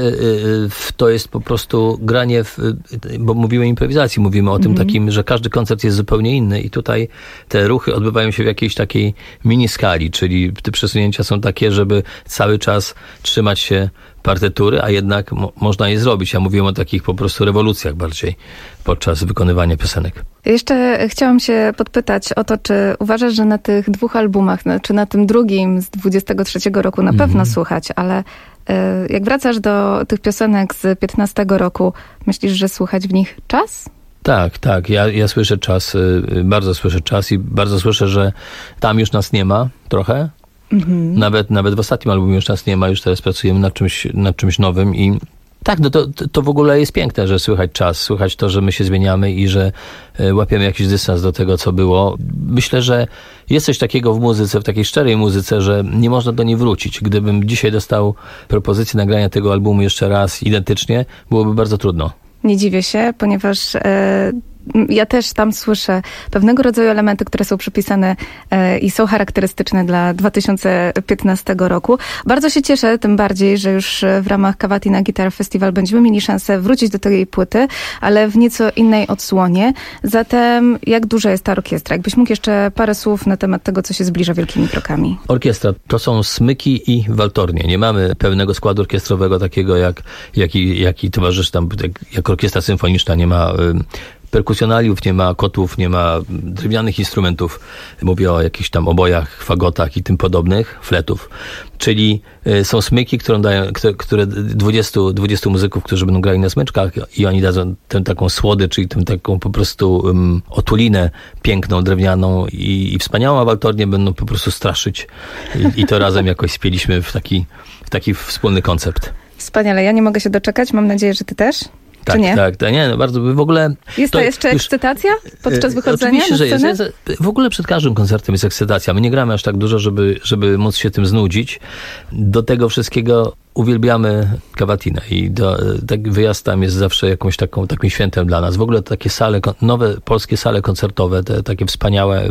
to jest po prostu granie, w, bo mówimy o improwizacji, mówimy o tym Mhm. takim, że każdy koncert jest zupełnie inny i tutaj te ruchy odbywają się w jakiejś takiej mini skali, czyli te przesunięcia są takie, żeby cały czas trzymać się partytury, a jednak mo- można je zrobić. Ja mówiłem o takich po prostu rewolucjach bardziej podczas wykonywania piosenek. Jeszcze chciałam się podpytać o to, czy uważasz, że na tych dwóch albumach, no, czy na tym drugim z dwudziestego trzeciego roku na Mhm. pewno słuchać, ale y, jak wracasz do tych piosenek z piętnastego roku, myślisz, że słuchać w nich czas? Tak, tak. Ja, ja słyszę czas, y, bardzo słyszę czas i bardzo słyszę, że tam już nas nie ma trochę. Mhm. Nawet, nawet w ostatnim albumie już nas nie ma, już teraz pracujemy nad czymś, nad czymś nowym i tak, no to, to w ogóle jest piękne, że słychać czas, słychać to, że my się zmieniamy i że e, łapiemy jakiś dystans do tego, co było. Myślę, że jest coś takiego w muzyce, w takiej szczerej muzyce, że nie można do niej wrócić. Gdybym dzisiaj dostał propozycję nagrania tego albumu jeszcze raz identycznie, byłoby bardzo trudno. Nie dziwię się, ponieważ e, ja też tam słyszę pewnego rodzaju elementy, które są przypisane e, i są charakterystyczne dla dwa tysiące piętnastego roku. Bardzo się cieszę, tym bardziej, że już w ramach Cavatina Guitar Festival będziemy mieli szansę wrócić do tej płyty, ale w nieco innej odsłonie. Zatem jak duża jest ta orkiestra? Jakbyś mógł jeszcze parę słów na temat tego, co się zbliża wielkimi krokami. Orkiestra to są smyki i waltornie. Nie mamy pełnego składu orkiestrowego takiego, jak, jaki, jaki towarzyszy tam, jak, jak orkiestra symfoniczna. Nie ma y, perkusjonaliów, nie ma kotłów, nie ma drewnianych instrumentów. Mówię o jakichś tam obojach, fagotach i tym podobnych, fletów. Czyli y, są smyki, które dają, które, które dwudziestu, dwudziestu muzyków, którzy będą grali na smyczkach i oni dadzą tę taką słodę, czyli tę taką po prostu um, otulinę piękną, drewnianą i, i wspaniałą, a waltornie będą po prostu straszyć. I, i to razem jakoś spieliśmy w taki, w taki wspólny koncept. Wspaniale, ja nie mogę się doczekać, mam nadzieję, że ty też. Tak, czy nie? tak, tak, nie, no bardzo, w ogóle... Jest to, to jeszcze już, ekscytacja podczas wychodzenia oczywiście, na scenę? że jest. W ogóle przed każdym koncertem jest ekscytacja. My nie gramy aż tak dużo, żeby, żeby móc się tym znudzić. Do tego wszystkiego uwielbiamy Cavatinę i do, tak wyjazd tam jest zawsze jakąś taką, takim świętem dla nas. W ogóle takie sale, nowe polskie sale koncertowe, te takie wspaniałe,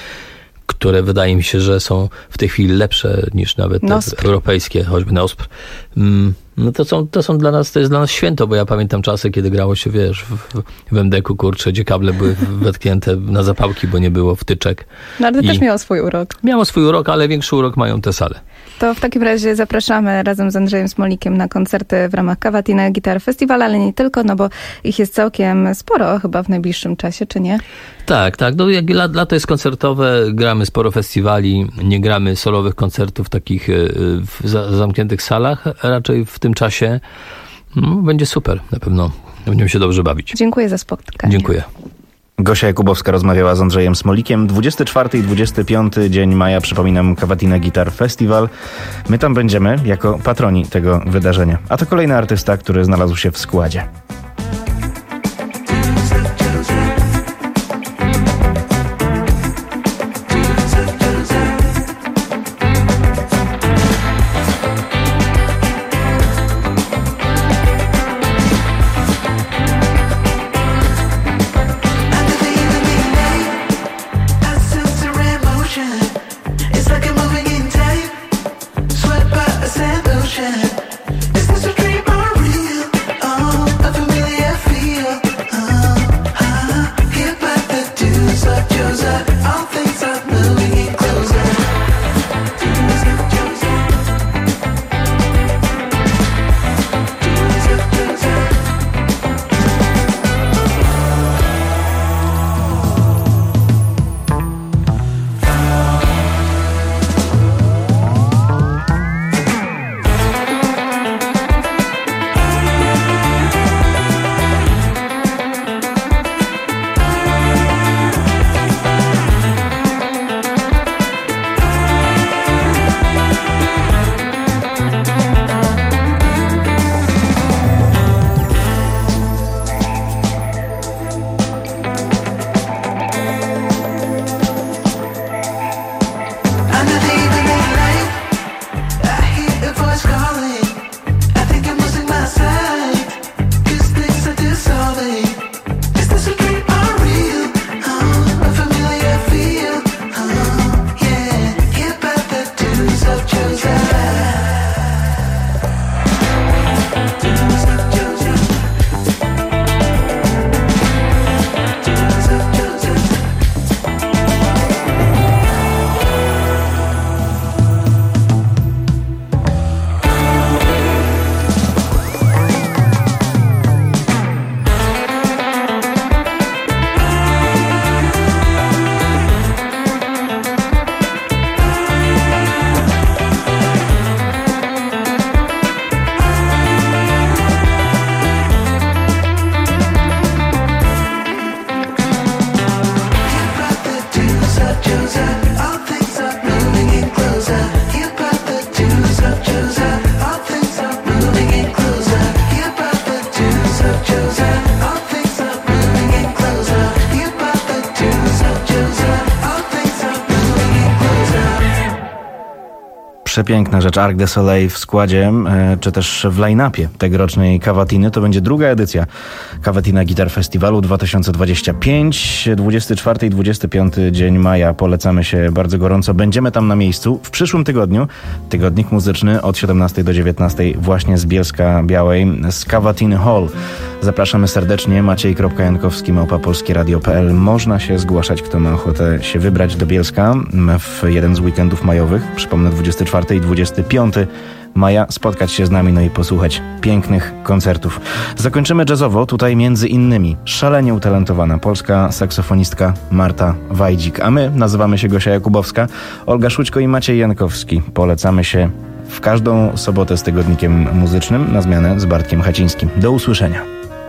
które wydaje mi się, że są w tej chwili lepsze niż nawet te europejskie, choćby Nospr. No to są, to są dla nas, to jest dla nas święto, bo ja pamiętam czasy, kiedy grało się, wiesz, w, w em deku, kurczę, gdzie kable były wetknięte na zapałki, bo nie było wtyczek. No ale to I też miało swój urok. Miało swój urok, ale większy urok mają te sale. To w takim razie zapraszamy razem z Andrzejem Smolikiem na koncerty w ramach Cavatina Guitar Festival, ale nie tylko, no bo ich jest całkiem sporo chyba w najbliższym czasie, czy nie? Tak, tak. No jak lato jest koncertowe, gramy sporo festiwali, nie gramy solowych koncertów takich w zamkniętych salach, raczej w tym czasie no, będzie super, na pewno będziemy się dobrze bawić. Dziękuję za spotkanie. Dziękuję. Gosia Jakubowska rozmawiała z Andrzejem Smolikiem. dwudziesty czwarty i dwudziesty piąty dzień maja, przypominam, Cavatina Guitar Festival. My tam będziemy jako patroni tego wydarzenia. A to kolejny artysta, który znalazł się w składzie. Is this a dream or real? Oh, I feel przepiękna rzecz. Arc de Soleil w składzie, czy też w line-upie tegorocznej Cavatiny. To będzie druga edycja Cavatina Guitar Festiwalu dwa tysiące dwudziesty piąty, dwudziesty czwarty i dwudziesty piąty dzień maja. Polecamy się bardzo gorąco. Będziemy tam na miejscu. W przyszłym tygodniu tygodnik muzyczny od siedemnastej do dziewiętnastej właśnie z Bielska Białej, z Cavatiny Hall. Zapraszamy serdecznie. Maciej Jankowski, małpa polskie radio kropka p l. Można się zgłaszać, kto ma ochotę się wybrać do Bielska w jeden z weekendów majowych. Przypomnę, dwudziesty czwarty i dwudziesty piąty maja, spotkać się z nami, no i posłuchać pięknych koncertów. Zakończymy jazzowo, tutaj między innymi szalenie utalentowana polska saksofonistka Marta Wajdzik, a my nazywamy się Gosia Jakubowska, Olga Szućko i Maciej Jankowski. Polecamy się w każdą sobotę z tygodnikiem muzycznym na zmianę z Bartkiem Hacińskim. Do usłyszenia.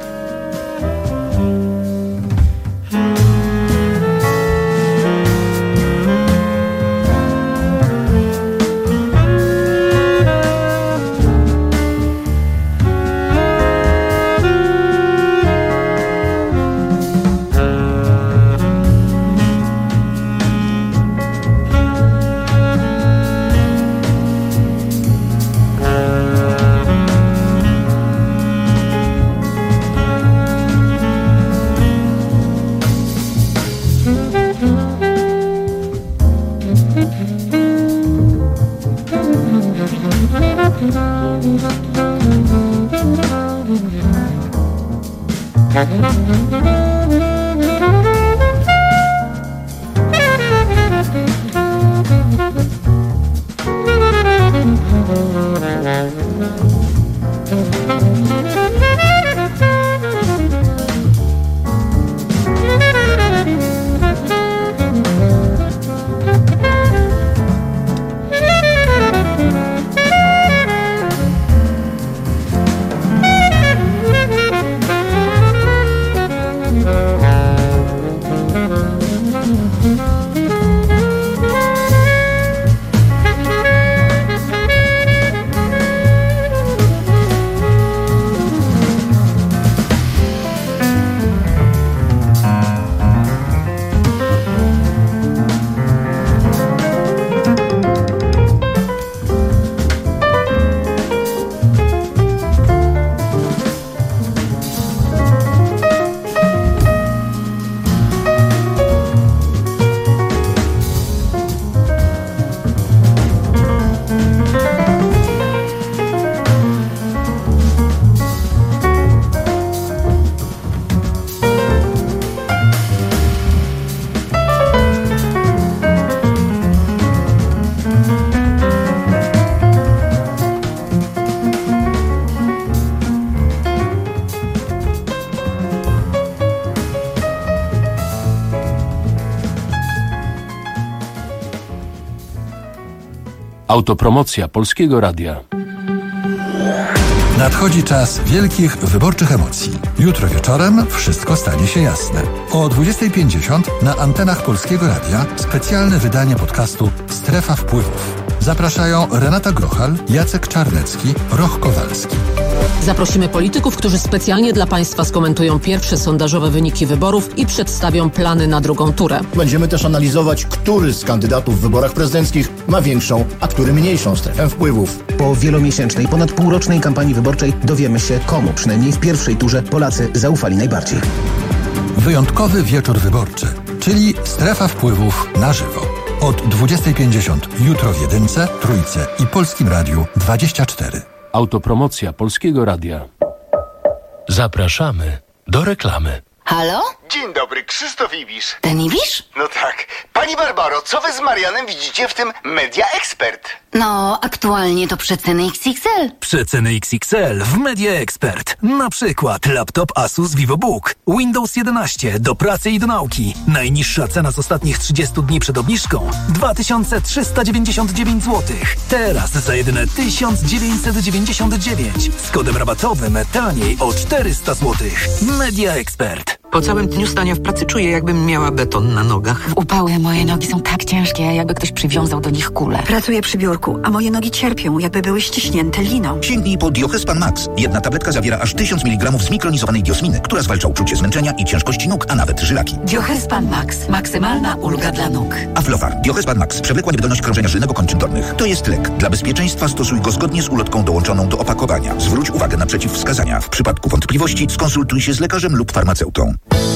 Autopromocja Polskiego Radia. Nadchodzi czas wielkich wyborczych emocji. Jutro wieczorem wszystko stanie się jasne. O dwudziestej pięćdziesiąt na antenach Polskiego Radia specjalne wydanie podcastu Strefa Wpływów. Zapraszają Renata Grochal, Jacek Czarnecki, Roch Kowalski. Zaprosimy polityków, którzy specjalnie dla Państwa skomentują pierwsze sondażowe wyniki wyborów i przedstawią plany na drugą turę. Będziemy też analizować, który z kandydatów w wyborach prezydenckich ma większą, a który mniejszą strefę wpływów. Po wielomiesięcznej, ponad półrocznej kampanii wyborczej dowiemy się, komu przynajmniej w pierwszej turze Polacy zaufali najbardziej. Wyjątkowy wieczór wyborczy, czyli Strefa Wpływów na żywo. Od dwudziestej pięćdziesiąt jutro w Jedynce, Trójce i Polskim Radiu dwadzieścia cztery. Autopromocja Polskiego Radia. Zapraszamy do reklamy. Halo? Dzień dobry, Krzysztof Ibisz. Ten Ibisz? No tak. Pani Barbaro, co wy z Marianem widzicie w tym Media Expert? No, aktualnie to przeceny X X L. Przeceny X X L w Media Expert. Na przykład laptop Asus VivoBook, Windows jedenaście do pracy i do nauki. Najniższa cena z ostatnich trzydziestu dni przed obniżką dwa tysiące trzysta dziewięćdziesiąt dziewięć złotych. Teraz za jedyne tysiąc dziewięćset dziewięćdziesiąt dziewięć. Z kodem rabatowym taniej o czterysta złotych. Media Expert. Po całym dniu stania w pracy czuję, jakbym miała beton na nogach. W upały moje nogi są tak ciężkie, jakby ktoś przywiązał do nich kulę. Pracuję przy biurku, a moje nogi cierpią, jakby były ściśnięte liną. Sięgnij po Diochespan Max. Jedna tabletka zawiera aż tysiąc miligramów zmikronizowanej diosminy, która zwalcza uczucie zmęczenia i ciężkości nóg, a nawet żylaki. Diochespan Max. Maksymalna ulga dla nóg. Aflofar. Diochespan Max. Przewlekła niewydolność krążenia żylnego kończyn dolnych. To jest lek. Dla bezpieczeństwa stosuj go zgodnie z ulotką dołączoną do opakowania. Zwróć uwagę na przeciwwskazania. W przypadku wątpliwości skonsultuj się z lekarzem lub farmaceutą.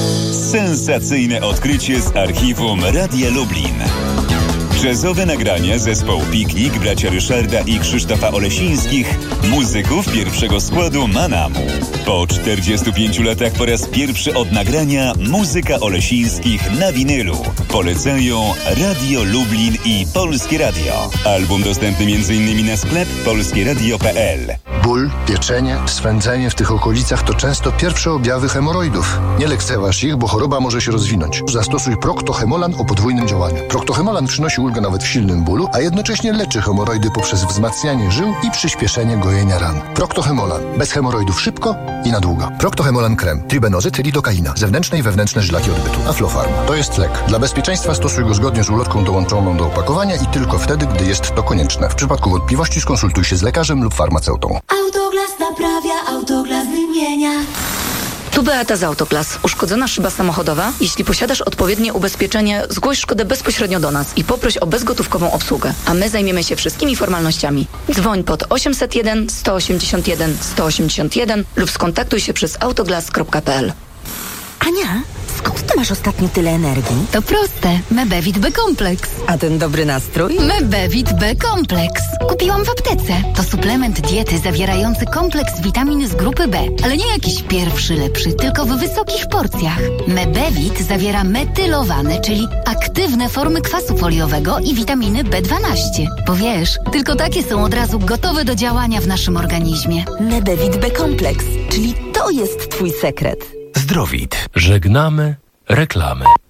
Sensacyjne odkrycie z archiwum Radia Lublin. Jazzowe nagrania zespołu Piknik, bracia Ryszarda i Krzysztofa Olesińskich, muzyków pierwszego składu Manamu. Po czterdziestu pięciu latach po raz pierwszy od nagrania muzyka Olesińskich na winylu. Polecają Radio Lublin i Polskie Radio. Album dostępny między innymi na sklep polskieradio kropka p l. Ból, pieczenie, swędzenie w tych okolicach to często pierwsze objawy hemoroidów. Nie lekceważ ich, bo choroba może się rozwinąć. Zastosuj Proctohemolan o podwójnym działaniu. Proctohemolan przynosi ulgę nawet w silnym bólu, a jednocześnie leczy hemoroidy poprzez wzmacnianie żył i przyspieszenie gojenia ran. Proctohemolan. Bez hemoroidów szybko i na długo. Proctohemolan krem. Tribenozyt, lidokaina. Zewnętrzne i wewnętrzne żylaki odbytu. Aflofarm. To jest lek. Dla bezpieczeństwa stosuj go zgodnie z ulotką dołączoną do opakowania i tylko wtedy, gdy jest to konieczne. W przypadku wątpliwości skonsultuj się z lekarzem lub farmaceutą. Autoglas naprawia, Autoglas wymienia. Tu Beata z Autoglas. Uszkodzona szyba samochodowa? Jeśli posiadasz odpowiednie ubezpieczenie, zgłoś szkodę bezpośrednio do nas i poproś o bezgotówkową obsługę, a my zajmiemy się wszystkimi formalnościami. Dzwoń pod osiemset jeden sto osiemdziesiąt jeden sto osiemdziesiąt jeden lub skontaktuj się przez autoglas kropka p l. Ania, skąd ty masz ostatnio tyle energii? To proste. Mebevit B-kompleks. A ten dobry nastrój? Mebevit B-kompleks. Kupiłam w aptece. To suplement diety zawierający kompleks witamin z grupy B. Ale nie jakiś pierwszy lepszy, tylko w wysokich porcjach. Mebevit zawiera metylowane, czyli aktywne formy kwasu foliowego i witaminy B dwanaście. Bo wiesz, tylko takie są od razu gotowe do działania w naszym organizmie. Mebevit B-kompleks, czyli to jest twój sekret. Zdrowit. Żegnamy reklamy.